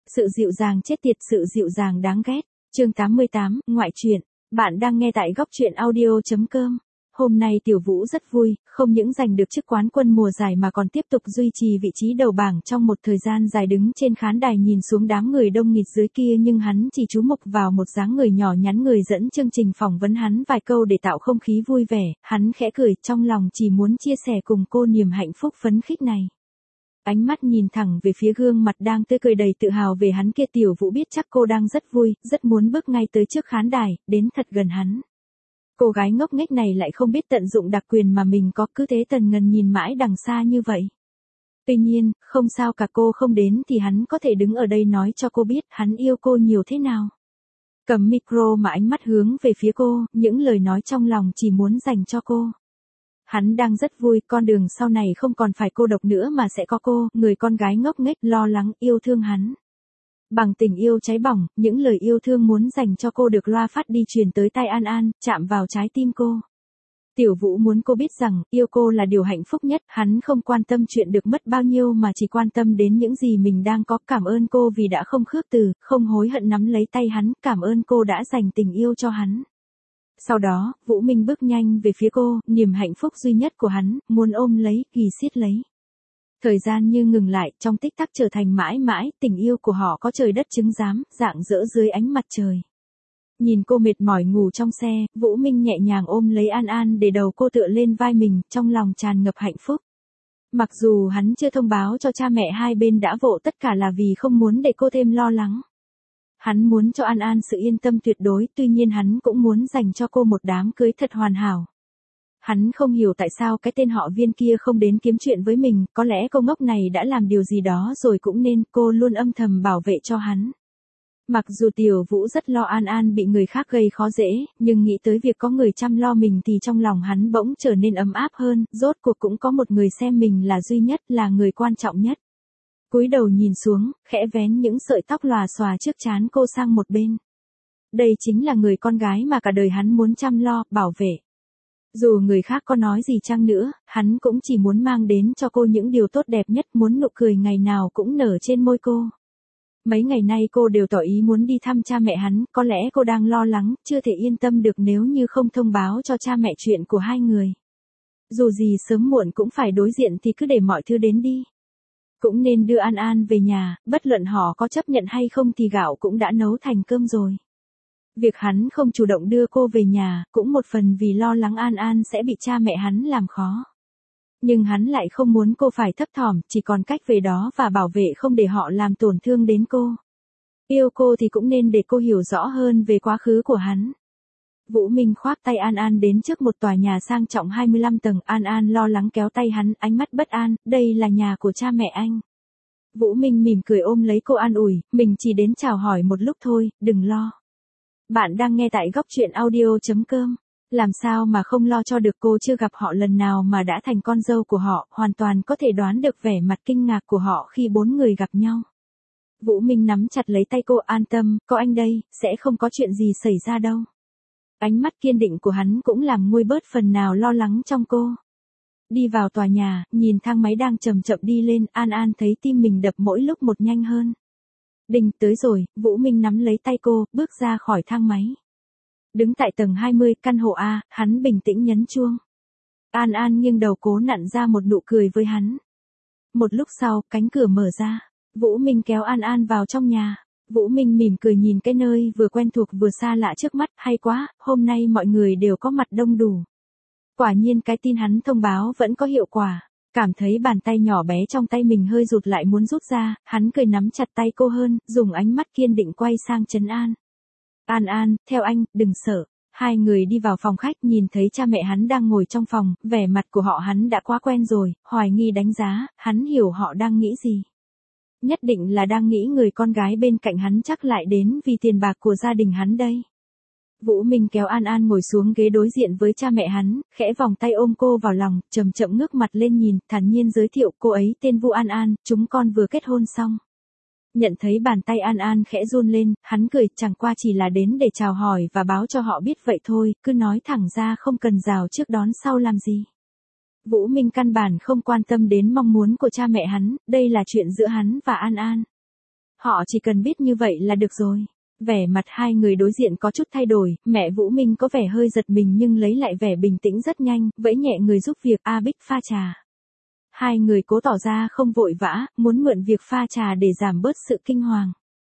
Sự dịu dàng chết tiệt, sự dịu dàng đáng ghét. Chương 88, ngoại truyện. Bạn đang nghe tại góc truyện audio.com. Hôm nay Tiểu Vũ rất vui, không những giành được chức quán quân mùa giải mà còn tiếp tục duy trì vị trí đầu bảng trong một thời gian dài. Đứng trên khán đài nhìn xuống đám người đông nghịt dưới kia, nhưng hắn chỉ chú mục vào một dáng người nhỏ nhắn người dẫn chương trình phỏng vấn hắn vài câu để tạo không khí vui vẻ. Hắn khẽ cười, trong lòng chỉ muốn chia sẻ cùng cô niềm hạnh phúc phấn khích này. Ánh mắt nhìn thẳng về phía gương mặt đang tươi cười đầy tự hào về hắn kia, Tiểu Vũ biết chắc cô đang rất vui, rất muốn bước ngay tới trước khán đài, đến thật gần hắn. Cô gái ngốc nghếch này lại không biết tận dụng đặc quyền mà mình có, cứ thế tần ngần nhìn mãi đằng xa như vậy. Tuy nhiên, không sao cả, cô không đến thì hắn có thể đứng ở đây nói cho cô biết hắn yêu cô nhiều thế nào. Cầm micro mà ánh mắt hướng về phía cô, những lời nói trong lòng chỉ muốn dành cho cô. Hắn đang rất vui, con đường sau này không còn phải cô độc nữa mà sẽ có cô, người con gái ngốc nghếch, lo lắng, yêu thương hắn. Bằng tình yêu cháy bỏng, những lời yêu thương muốn dành cho cô được loa phát đi truyền tới tai An An, chạm vào trái tim cô. Tiểu Vũ muốn cô biết rằng, yêu cô là điều hạnh phúc nhất, hắn không quan tâm chuyện được mất bao nhiêu mà chỉ quan tâm đến những gì mình đang có. Cảm ơn cô vì đã không khước từ, không hối hận nắm lấy tay hắn, cảm ơn cô đã dành tình yêu cho hắn. Sau đó, Vũ Minh bước nhanh về phía cô, niềm hạnh phúc duy nhất của hắn, muốn ôm lấy, ghì siết lấy. Thời gian như ngừng lại, trong tích tắc trở thành mãi mãi, tình yêu của họ có trời đất chứng giám, rạng rỡ dưới ánh mặt trời. Nhìn cô mệt mỏi ngủ trong xe, Vũ Minh nhẹ nhàng ôm lấy An An để đầu cô tựa lên vai mình, trong lòng tràn ngập hạnh phúc. Mặc dù hắn chưa thông báo cho cha mẹ hai bên đã vội, tất cả là vì không muốn để cô thêm lo lắng. Hắn muốn cho An An sự yên tâm tuyệt đối, tuy nhiên hắn cũng muốn dành cho cô một đám cưới thật hoàn hảo. Hắn không hiểu tại sao cái tên họ Viên kia không đến kiếm chuyện với mình, có lẽ cô ngốc này đã làm điều gì đó rồi cũng nên, cô luôn âm thầm bảo vệ cho hắn. Mặc dù Tiểu Vũ rất lo An An bị người khác gây khó dễ, nhưng nghĩ tới việc có người chăm lo mình thì trong lòng hắn bỗng trở nên ấm áp hơn, rốt cuộc cũng có một người xem mình là duy nhất, là người quan trọng nhất. Cúi đầu nhìn xuống, khẽ vén những sợi tóc lòa xòa trước trán cô sang một bên. Đây chính là người con gái mà cả đời hắn muốn chăm lo, bảo vệ. Dù người khác có nói gì chăng nữa, hắn cũng chỉ muốn mang đến cho cô những điều tốt đẹp nhất, muốn nụ cười ngày nào cũng nở trên môi cô. Mấy ngày nay cô đều tỏ ý muốn đi thăm cha mẹ hắn, có lẽ cô đang lo lắng, chưa thể yên tâm được nếu như không thông báo cho cha mẹ chuyện của hai người. Dù gì sớm muộn cũng phải đối diện thì cứ để mọi thứ đến đi. Cũng nên đưa An An về nhà, bất luận họ có chấp nhận hay không thì gạo cũng đã nấu thành cơm rồi. Việc hắn không chủ động đưa cô về nhà, cũng một phần vì lo lắng An An sẽ bị cha mẹ hắn làm khó. Nhưng hắn lại không muốn cô phải thấp thỏm, chỉ còn cách về đó và bảo vệ không để họ làm tổn thương đến cô. Yêu cô thì cũng nên để cô hiểu rõ hơn về quá khứ của hắn. Vũ Minh khoác tay An An đến trước một tòa nhà sang trọng 25 tầng, An An lo lắng kéo tay hắn, ánh mắt bất an, đây là nhà của cha mẹ anh. Vũ Minh mỉm cười ôm lấy cô an ủi, mình chỉ đến chào hỏi một lúc thôi, đừng lo. Bạn đang nghe tại góc truyện audio.com. Làm sao mà không lo cho được, cô chưa gặp họ lần nào mà đã thành con dâu của họ, hoàn toàn có thể đoán được vẻ mặt kinh ngạc của họ khi bốn người gặp nhau. Vũ Minh nắm chặt lấy tay cô, an tâm, có anh đây, sẽ không có chuyện gì xảy ra đâu. Ánh mắt kiên định của hắn cũng làm nguôi bớt phần nào lo lắng trong cô. Đi vào tòa nhà, nhìn thang máy đang chậm chậm đi lên, An An thấy tim mình đập mỗi lúc một nhanh hơn. Đinh, tới rồi, Vũ Minh nắm lấy tay cô, bước ra khỏi thang máy. Đứng tại tầng 20, căn hộ A, hắn bình tĩnh nhấn chuông. An An nghiêng đầu cố nặn ra một nụ cười với hắn. Một lúc sau, cánh cửa mở ra. Vũ Minh kéo An An vào trong nhà. Vũ Minh mỉm cười nhìn cái nơi vừa quen thuộc vừa xa lạ trước mắt, hay quá, hôm nay mọi người đều có mặt đông đủ. Quả nhiên cái tin hắn thông báo vẫn có hiệu quả. Cảm thấy bàn tay nhỏ bé trong tay mình hơi rụt lại muốn rút ra, hắn cười nắm chặt tay cô hơn, dùng ánh mắt kiên định quay sang trấn an. An An, theo anh, đừng sợ. Hai người đi vào phòng khách, nhìn thấy cha mẹ hắn đang ngồi trong phòng, vẻ mặt của họ hắn đã quá quen rồi, hoài nghi đánh giá, hắn hiểu họ đang nghĩ gì. Nhất định là đang nghĩ người con gái bên cạnh hắn chắc lại đến vì tiền bạc của gia đình hắn đây. Vũ Minh kéo An An ngồi xuống ghế đối diện với cha mẹ hắn, khẽ vòng tay ôm cô vào lòng, chậm chậm ngước mặt lên nhìn, thản nhiên giới thiệu, cô ấy tên Vu An An, chúng con vừa kết hôn xong. Nhận thấy bàn tay An An khẽ run lên, hắn cười, chẳng qua chỉ là đến để chào hỏi và báo cho họ biết vậy thôi, cứ nói thẳng ra không cần rào trước đón sau làm gì. Vũ Minh căn bản không quan tâm đến mong muốn của cha mẹ hắn, đây là chuyện giữa hắn và An An. Họ chỉ cần biết như vậy là được rồi. Vẻ mặt hai người đối diện có chút thay đổi, mẹ Vũ Minh có vẻ hơi giật mình nhưng lấy lại vẻ bình tĩnh rất nhanh, vẫy nhẹ người giúp việc A Bích pha trà. Hai người cố tỏ ra không vội vã, muốn mượn việc pha trà để giảm bớt sự kinh hoàng.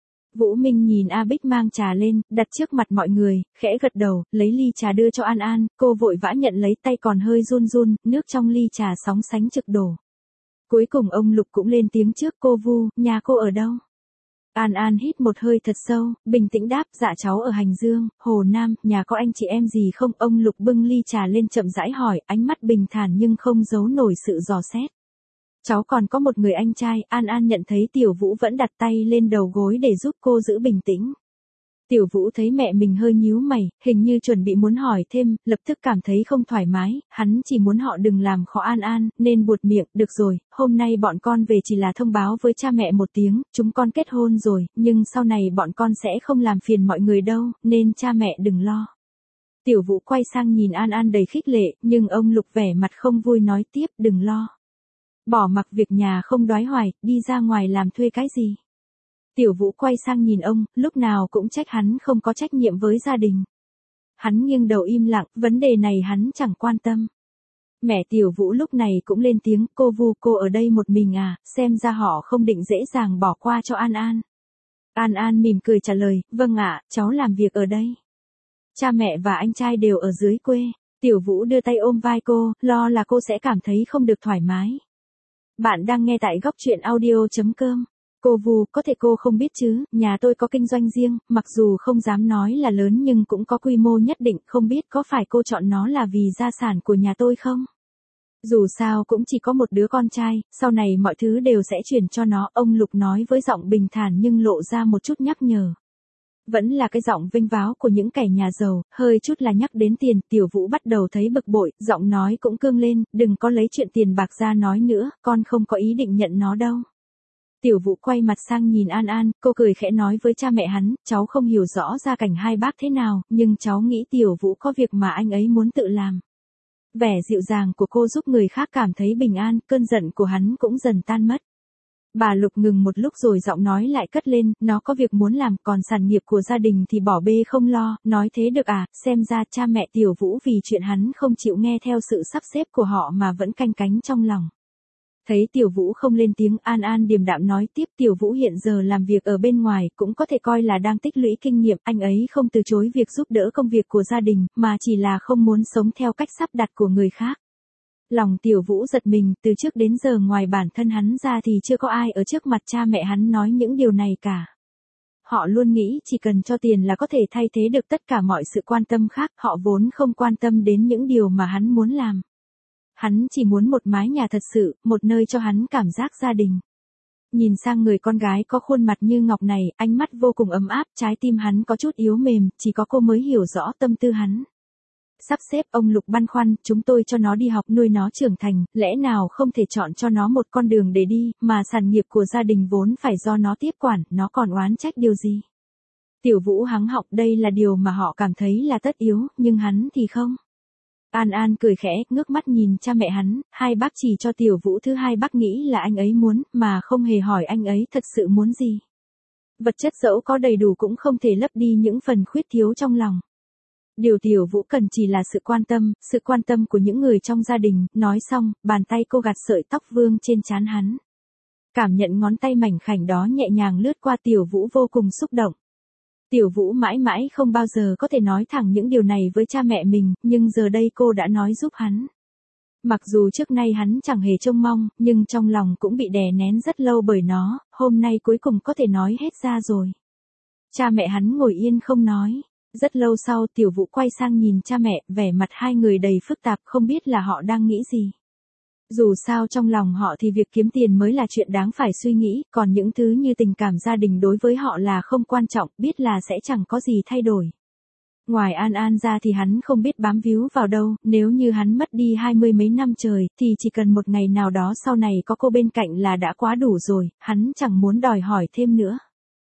Vũ Minh nhìn A Bích mang trà lên, đặt trước mặt mọi người, khẽ gật đầu, lấy ly trà đưa cho An An, cô vội vã nhận lấy tay còn hơi run run, nước trong ly trà sóng sánh trực đổ. Cuối cùng ông Lục cũng lên tiếng trước, cô Vu, nhà cô ở đâu? An An hít một hơi thật sâu, bình tĩnh đáp, dạ cháu ở Hành Dương, Hồ Nam, nhà có anh chị em gì không? Ông Lục bưng ly trà lên chậm rãi hỏi, ánh mắt bình thản nhưng không giấu nổi sự dò xét. Cháu còn có một người anh trai, An An nhận thấy Tiểu Vũ vẫn đặt tay lên đầu gối để giúp cô giữ bình tĩnh. Tiểu Vũ thấy mẹ mình hơi nhíu mày, hình như chuẩn bị muốn hỏi thêm, lập tức cảm thấy không thoải mái, hắn chỉ muốn họ đừng làm khó An An, nên buột miệng, được rồi, hôm nay bọn con về chỉ là thông báo với cha mẹ một tiếng, chúng con kết hôn rồi, nhưng sau này bọn con sẽ không làm phiền mọi người đâu, nên cha mẹ đừng lo. Tiểu Vũ quay sang nhìn An An đầy khích lệ, nhưng ông Lục vẻ mặt không vui nói tiếp, đừng lo. Bỏ mặc việc nhà không đoái hoài, đi ra ngoài làm thuê cái gì. Tiểu Vũ quay sang nhìn ông, lúc nào cũng trách hắn không có trách nhiệm với gia đình. Hắn nghiêng đầu im lặng, vấn đề này hắn chẳng quan tâm. Mẹ Tiểu Vũ lúc này cũng lên tiếng, cô Vu, cô ở đây một mình à, xem ra họ không định dễ dàng bỏ qua cho An An. An An mỉm cười trả lời, vâng ạ, cháu làm việc ở đây. Cha mẹ và anh trai đều ở dưới quê. Tiểu Vũ đưa tay ôm vai cô, lo là cô sẽ cảm thấy không được thoải mái. Bạn đang nghe tại góc truyện audio.com. Cô Vu, có thể cô không biết chứ, nhà tôi có kinh doanh riêng, mặc dù không dám nói là lớn nhưng cũng có quy mô nhất định, không biết có phải cô chọn nó là vì gia sản của nhà tôi không? Dù sao cũng chỉ có một đứa con trai, sau này mọi thứ đều sẽ chuyển cho nó, ông Lục nói với giọng bình thản nhưng lộ ra một chút nhắc nhở. Vẫn là cái giọng vênh váo của những kẻ nhà giàu, hơi chút là nhắc đến tiền, Tiểu Vũ bắt đầu thấy bực bội, giọng nói cũng cương lên, đừng có lấy chuyện tiền bạc ra nói nữa, con không có ý định nhận nó đâu. Tiểu Vũ quay mặt sang nhìn An An, cô cười khẽ nói với cha mẹ hắn, cháu không hiểu rõ gia cảnh hai bác thế nào, nhưng cháu nghĩ Tiểu Vũ có việc mà anh ấy muốn tự làm. Vẻ dịu dàng của cô giúp người khác cảm thấy bình an, cơn giận của hắn cũng dần tan mất. Bà Lục ngừng một lúc rồi giọng nói lại cất lên, nó có việc muốn làm, còn sản nghiệp của gia đình thì bỏ bê không lo, nói thế được à, xem ra cha mẹ Tiểu Vũ vì chuyện hắn không chịu nghe theo sự sắp xếp của họ mà vẫn canh cánh trong lòng. Thấy Tiểu Vũ không lên tiếng, An An điềm đạm nói tiếp, Tiểu Vũ hiện giờ làm việc ở bên ngoài, cũng có thể coi là đang tích lũy kinh nghiệm, anh ấy không từ chối việc giúp đỡ công việc của gia đình, mà chỉ là không muốn sống theo cách sắp đặt của người khác. Lòng Tiểu Vũ giật mình, từ trước đến giờ ngoài bản thân hắn ra thì chưa có ai ở trước mặt cha mẹ hắn nói những điều này cả. Họ luôn nghĩ chỉ cần cho tiền là có thể thay thế được tất cả mọi sự quan tâm khác, họ vốn không quan tâm đến những điều mà hắn muốn làm. Hắn chỉ muốn một mái nhà thật sự, một nơi cho hắn cảm giác gia đình. Nhìn sang người con gái có khuôn mặt như ngọc này, ánh mắt vô cùng ấm áp, trái tim hắn có chút yếu mềm, chỉ có cô mới hiểu rõ tâm tư hắn. Sắp xếp, ông Lục băn khoăn, chúng tôi cho nó đi học nuôi nó trưởng thành, lẽ nào không thể chọn cho nó một con đường để đi, mà sản nghiệp của gia đình vốn phải do nó tiếp quản, nó còn oán trách điều gì? Tiểu Vũ hắng học, đây là điều mà họ cảm thấy là tất yếu, nhưng hắn thì không. An An cười khẽ, ngước mắt nhìn cha mẹ hắn, hai bác chỉ cho Tiểu Vũ thứ hai bác nghĩ là anh ấy muốn, mà không hề hỏi anh ấy thật sự muốn gì. Vật chất dẫu có đầy đủ cũng không thể lấp đi những phần khuyết thiếu trong lòng. Điều Tiểu Vũ cần chỉ là sự quan tâm của những người trong gia đình, nói xong, bàn tay cô gạt sợi tóc vương trên trán hắn. Cảm nhận ngón tay mảnh khảnh đó nhẹ nhàng lướt qua, Tiểu Vũ vô cùng xúc động. Tiểu Vũ mãi mãi không bao giờ có thể nói thẳng những điều này với cha mẹ mình, nhưng giờ đây cô đã nói giúp hắn. Mặc dù trước nay hắn chẳng hề trông mong, nhưng trong lòng cũng bị đè nén rất lâu bởi nó, hôm nay cuối cùng có thể nói hết ra rồi. Cha mẹ hắn ngồi yên không nói. Rất lâu sau, Tiểu Vũ quay sang nhìn cha mẹ, vẻ mặt hai người đầy phức tạp, không biết là họ đang nghĩ gì. Dù sao trong lòng họ thì việc kiếm tiền mới là chuyện đáng phải suy nghĩ, còn những thứ như tình cảm gia đình đối với họ là không quan trọng, biết là sẽ chẳng có gì thay đổi. Ngoài An An ra thì hắn không biết bám víu vào đâu, nếu như hắn mất đi 20 mấy năm trời, thì chỉ cần một ngày nào đó sau này có cô bên cạnh là đã quá đủ rồi, hắn chẳng muốn đòi hỏi thêm nữa.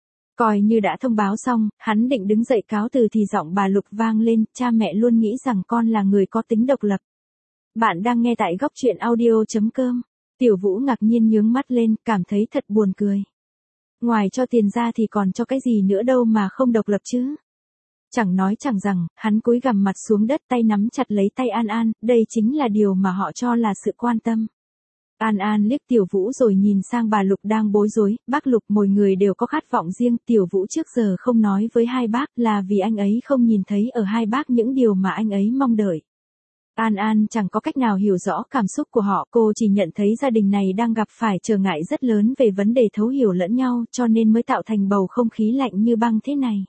Coi như đã thông báo xong, hắn định đứng dậy cáo từ thì giọng bà Lục vang lên, cha mẹ luôn nghĩ rằng con là người có tính độc lập. Bạn đang nghe tại góc truyện audio.com. Tiểu Vũ ngạc nhiên nhướng mắt lên, cảm thấy thật buồn cười. Ngoài cho tiền ra thì còn cho cái gì nữa đâu mà không độc lập chứ. Chẳng nói chẳng rằng, hắn cúi gằm mặt xuống đất, tay nắm chặt lấy tay An An, đây chính là điều mà họ cho là sự quan tâm. An An liếc Tiểu Vũ rồi nhìn sang bà Lục đang bối rối, bác Lục, mỗi người đều có khát vọng riêng, Tiểu Vũ trước giờ không nói với hai bác là vì anh ấy không nhìn thấy ở hai bác những điều mà anh ấy mong đợi. An An chẳng có cách nào hiểu rõ cảm xúc của họ, cô chỉ nhận thấy gia đình này đang gặp phải trở ngại rất lớn về vấn đề thấu hiểu lẫn nhau, cho nên mới tạo thành bầu không khí lạnh như băng thế này.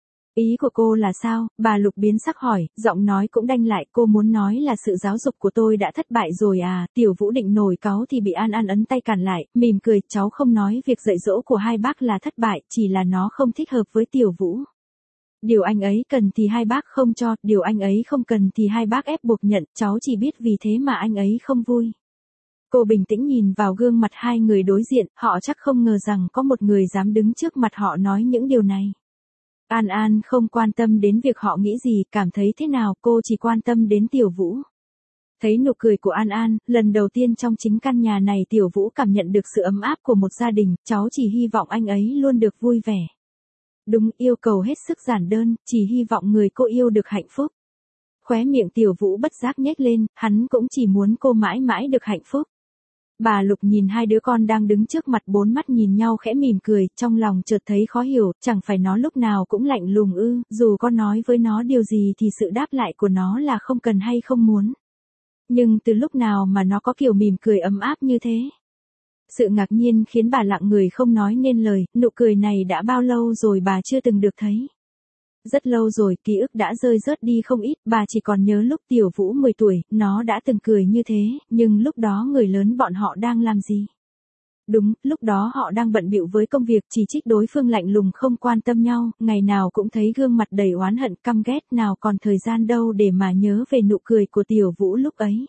Ý của cô là sao? Bà Lục biến sắc hỏi, giọng nói cũng đanh lại, cô muốn nói là sự giáo dục của tôi đã thất bại rồi à? Tiểu Vũ định nổi cáu thì bị An An ấn tay cản lại, mỉm cười, cháu không nói việc dạy dỗ của hai bác là thất bại, chỉ là nó không thích hợp với Tiểu Vũ. Điều anh ấy cần thì hai bác không cho, điều anh ấy không cần thì hai bác ép buộc nhận, cháu chỉ biết vì thế mà anh ấy không vui. Cô bình tĩnh nhìn vào gương mặt hai người đối diện, họ chắc không ngờ rằng có một người dám đứng trước mặt họ nói những điều này. An An không quan tâm đến việc họ nghĩ gì, cảm thấy thế nào, cô chỉ quan tâm đến Tiểu Vũ. Thấy nụ cười của An An, lần đầu tiên trong chính căn nhà này Tiểu Vũ cảm nhận được sự ấm áp của một gia đình, cháu chỉ hy vọng anh ấy luôn được vui vẻ. Đúng, yêu cầu hết sức giản đơn, chỉ hy vọng người cô yêu được hạnh phúc. Khóe miệng Tiểu Vũ bất giác nhếch lên, hắn cũng chỉ muốn cô mãi mãi được hạnh phúc. Bà Lục nhìn hai đứa con đang đứng trước mặt, bốn mắt nhìn nhau khẽ mỉm cười, trong lòng chợt thấy khó hiểu, chẳng phải nó lúc nào cũng lạnh lùng ư, dù con nói với nó điều gì thì sự đáp lại của nó là không cần hay không muốn. Nhưng từ lúc nào mà nó có kiểu mỉm cười ấm áp như thế? Sự ngạc nhiên khiến bà lặng người không nói nên lời, nụ cười này đã bao lâu rồi bà chưa từng được thấy. Rất lâu rồi, ký ức đã rơi rớt đi không ít, bà chỉ còn nhớ lúc Tiểu Vũ 10 tuổi, nó đã từng cười như thế, nhưng lúc đó người lớn bọn họ đang làm gì? Đúng, lúc đó họ đang bận bịu với công việc, chỉ trích đối phương lạnh lùng không quan tâm nhau, ngày nào cũng thấy gương mặt đầy oán hận căm ghét, nào còn thời gian đâu để mà nhớ về nụ cười của Tiểu Vũ lúc ấy.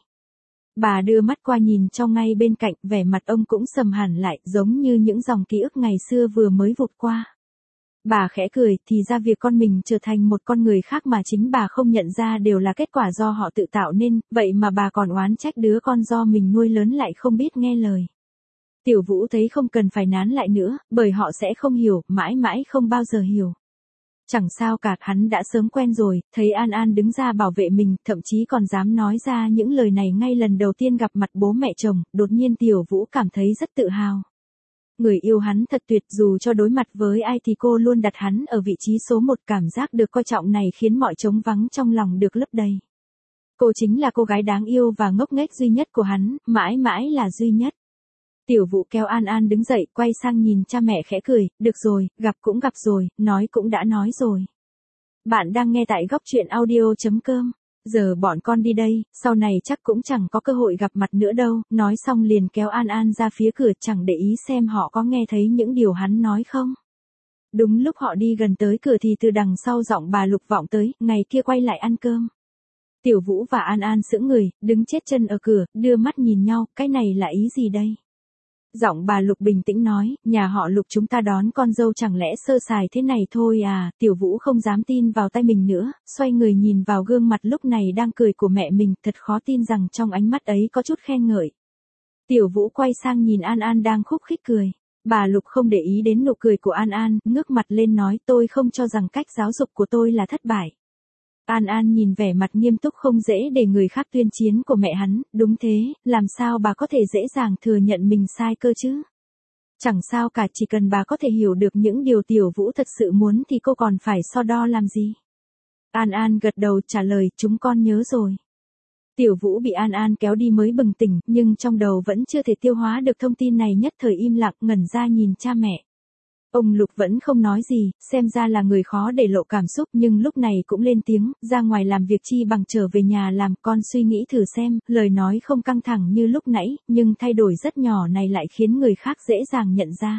Bà đưa mắt qua nhìn trong ngay bên cạnh, vẻ mặt ông cũng sầm hẳn lại, giống như những dòng ký ức ngày xưa vừa mới vụt qua. Bà khẽ cười, thì ra việc con mình trở thành một con người khác mà chính bà không nhận ra đều là kết quả do họ tự tạo nên, vậy mà bà còn oán trách đứa con do mình nuôi lớn lại không biết nghe lời. Tiểu Vũ thấy không cần phải nán lại nữa, bởi họ sẽ không hiểu, mãi mãi không bao giờ hiểu. Chẳng sao cả, hắn đã sớm quen rồi, thấy An An đứng ra bảo vệ mình, thậm chí còn dám nói ra những lời này ngay lần đầu tiên gặp mặt bố mẹ chồng, đột nhiên Tiểu Vũ cảm thấy rất tự hào. Người yêu hắn thật tuyệt, dù cho đối mặt với ai thì cô luôn đặt hắn ở vị trí số 1, cảm giác được coi trọng này khiến mọi trống vắng trong lòng được lấp đầy. Cô chính là cô gái đáng yêu và ngốc nghếch duy nhất của hắn, mãi mãi là duy nhất. Tiểu Vũ kéo An An đứng dậy, quay sang nhìn cha mẹ khẽ cười, được rồi, gặp cũng gặp rồi, nói cũng đã nói rồi. Bạn đang nghe tại góc truyện audio.com. Giờ bọn con đi đây, sau này chắc cũng chẳng có cơ hội gặp mặt nữa đâu, nói xong liền kéo An An ra phía cửa, chẳng để ý xem họ có nghe thấy những điều hắn nói không. Đúng lúc họ đi gần tới cửa thì từ đằng sau giọng bà Lục vọng tới, ngày kia quay lại ăn cơm. Tiểu Vũ và An An sững người, đứng chết chân ở cửa, đưa mắt nhìn nhau, cái này là ý gì đây? Giọng bà Lục bình tĩnh nói, nhà họ Lục chúng ta đón con dâu chẳng lẽ sơ sài thế này thôi à? Tiểu Vũ không dám tin vào tay mình nữa, xoay người nhìn vào gương mặt lúc này đang cười của mẹ mình, thật khó tin rằng trong ánh mắt ấy có chút khen ngợi. Tiểu Vũ quay sang nhìn An An đang khúc khích cười. Bà Lục không để ý đến nụ cười của An An, ngước mặt lên nói, tôi không cho rằng cách giáo dục của tôi là thất bại. An An nhìn vẻ mặt nghiêm túc không dễ để người khác tuyên chiến của mẹ hắn, đúng thế, làm sao bà có thể dễ dàng thừa nhận mình sai cơ chứ? Chẳng sao cả, chỉ cần bà có thể hiểu được những điều Tiểu Vũ thật sự muốn thì cô còn phải so đo làm gì? An An gật đầu trả lời, chúng con nhớ rồi. Tiểu Vũ bị An An kéo đi mới bừng tỉnh, nhưng trong đầu vẫn chưa thể tiêu hóa được thông tin này, nhất thời im lặng ngẩn ra nhìn cha mẹ. Ông Lục vẫn không nói gì, xem ra là người khó để lộ cảm xúc, nhưng lúc này cũng lên tiếng, ra ngoài làm việc chi bằng trở về nhà làm, con suy nghĩ thử xem, lời nói không căng thẳng như lúc nãy, nhưng thay đổi rất nhỏ này lại khiến người khác dễ dàng nhận ra.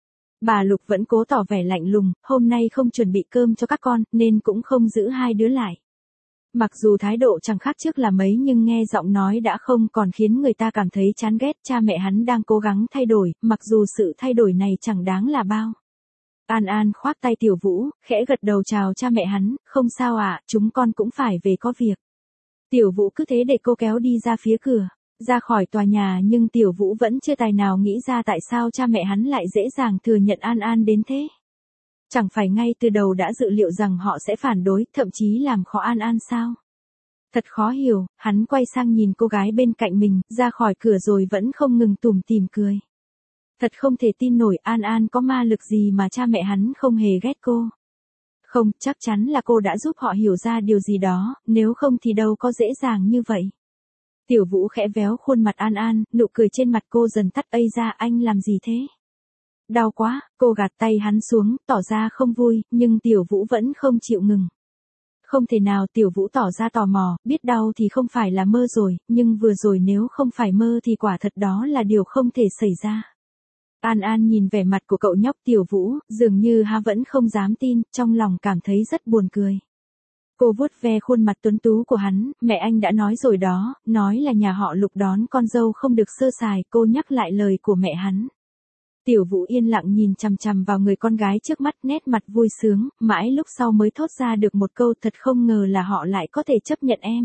Bà Lục vẫn cố tỏ vẻ lạnh lùng, hôm nay không chuẩn bị cơm cho các con, nên cũng không giữ hai đứa lại. Mặc dù thái độ chẳng khác trước là mấy nhưng nghe giọng nói đã không còn khiến người ta cảm thấy chán ghét, cha mẹ hắn đang cố gắng thay đổi, mặc dù sự thay đổi này chẳng đáng là bao. An An khoác tay Tiểu Vũ, khẽ gật đầu chào cha mẹ hắn, không sao ạ, chúng con cũng phải về có việc. Tiểu Vũ cứ thế để cô kéo đi ra phía cửa. ra khỏi tòa nhà nhưng Tiểu Vũ vẫn chưa tài nào nghĩ ra tại sao cha mẹ hắn lại dễ dàng thừa nhận An An đến thế. Chẳng phải ngay từ đầu đã dự liệu rằng họ sẽ phản đối, thậm chí làm khó An An sao? Thật khó hiểu, hắn quay sang nhìn cô gái bên cạnh mình, ra khỏi cửa rồi vẫn không ngừng tủm tỉm cười. Thật không thể tin nổi An An có ma lực gì mà cha mẹ hắn không hề ghét cô. Không, chắc chắn là cô đã giúp họ hiểu ra điều gì đó, nếu không thì đâu có dễ dàng như vậy. Tiểu Vũ khẽ véo khuôn mặt An An, nụ cười trên mặt cô dần tắt. Ây da, anh làm gì thế? Đau quá, cô gạt tay hắn xuống, tỏ ra không vui, nhưng Tiểu Vũ vẫn không chịu ngừng. Không thể nào. Tiểu Vũ tỏ ra tò mò, biết đau thì không phải là mơ rồi, nhưng vừa rồi nếu không phải mơ thì quả thật đó là điều không thể xảy ra. An An nhìn vẻ mặt của cậu nhóc Tiểu Vũ, dường như vẫn không dám tin, trong lòng cảm thấy rất buồn cười. Cô vuốt ve khuôn mặt tuấn tú của hắn, mẹ anh đã nói rồi đó, nói là nhà họ Lục đón con dâu không được sơ sài, cô nhắc lại lời của mẹ hắn. Tiểu Vũ yên lặng nhìn chằm chằm vào người con gái trước mắt, nét mặt vui sướng, mãi lúc sau mới thốt ra được một câu, thật không ngờ là họ lại có thể chấp nhận em.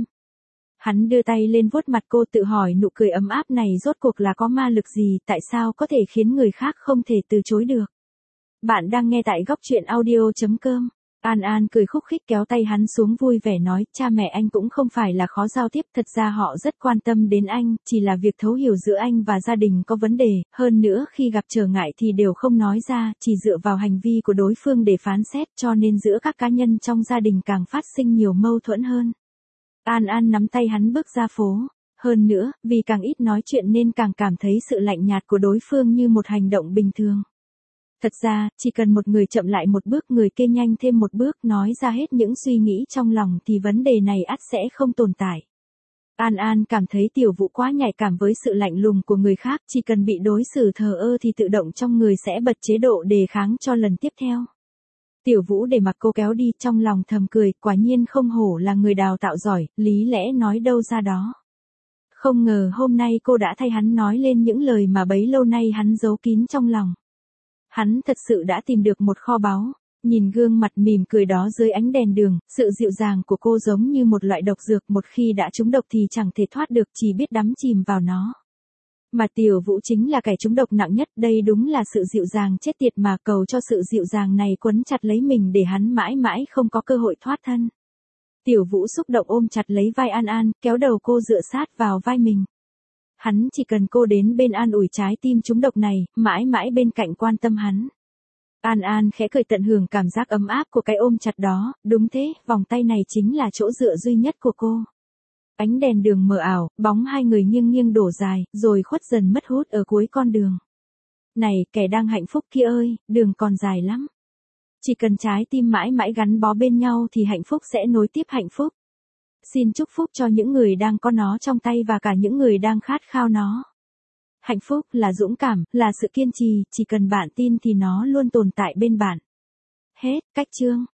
Hắn đưa tay lên vuốt mặt cô, tự hỏi nụ cười ấm áp này rốt cuộc là có ma lực gì, tại sao có thể khiến người khác không thể từ chối được. Bạn đang nghe tại góc truyện audio.com. An An cười khúc khích kéo tay hắn xuống, vui vẻ nói, cha mẹ anh cũng không phải là khó giao tiếp, thật ra họ rất quan tâm đến anh, chỉ là việc thấu hiểu giữa anh và gia đình có vấn đề, hơn nữa khi gặp trở ngại thì đều không nói ra, chỉ dựa vào hành vi của đối phương để phán xét, cho nên giữa các cá nhân trong gia đình càng phát sinh nhiều mâu thuẫn hơn. An An nắm tay hắn bước ra phố. Hơn nữa, vì càng ít nói chuyện nên càng cảm thấy sự lạnh nhạt của đối phương như một hành động bình thường. Thật ra, chỉ cần một người chậm lại một bước, người kia nhanh thêm một bước, nói ra hết những suy nghĩ trong lòng thì vấn đề này ắt sẽ không tồn tại. An An cảm thấy Tiểu Vũ quá nhạy cảm với sự lạnh lùng của người khác, chỉ cần bị đối xử thờ ơ thì tự động trong người sẽ bật chế độ đề kháng cho lần tiếp theo. Tiểu Vũ để mặc cô kéo đi, trong lòng thầm cười, quả nhiên không hổ là người đào tạo giỏi, lý lẽ nói đâu ra đó. Không ngờ hôm nay cô đã thay hắn nói lên những lời mà bấy lâu nay hắn giấu kín trong lòng. Hắn thật sự đã tìm được một kho báu. Nhìn gương mặt mỉm cười đó dưới ánh đèn đường, sự dịu dàng của cô giống như một loại độc dược, một khi đã trúng độc thì chẳng thể thoát được, chỉ biết đắm chìm vào nó. Mà Tiểu Vũ chính là kẻ trúng độc nặng nhất, đây đúng là sự dịu dàng chết tiệt mà, cầu cho sự dịu dàng này quấn chặt lấy mình để hắn mãi mãi không có cơ hội thoát thân. Tiểu Vũ xúc động ôm chặt lấy vai An An, kéo đầu cô dựa sát vào vai mình. Hắn chỉ cần cô đến bên an ủi trái tim trúng độc này, mãi mãi bên cạnh quan tâm hắn. An An khẽ cười tận hưởng cảm giác ấm áp của cái ôm chặt đó, đúng thế, vòng tay này chính là chỗ dựa duy nhất của cô. Ánh đèn đường mờ ảo, bóng hai người nghiêng nghiêng đổ dài, rồi khuất dần mất hút ở cuối con đường. Này, kẻ đang hạnh phúc kia ơi, đường còn dài lắm. Chỉ cần trái tim mãi mãi gắn bó bên nhau thì hạnh phúc sẽ nối tiếp hạnh phúc. Xin chúc phúc cho những người đang có nó trong tay và cả những người đang khát khao nó. Hạnh phúc là dũng cảm, là sự kiên trì, chỉ cần bạn tin thì nó luôn tồn tại bên bạn. Hết, cách chương.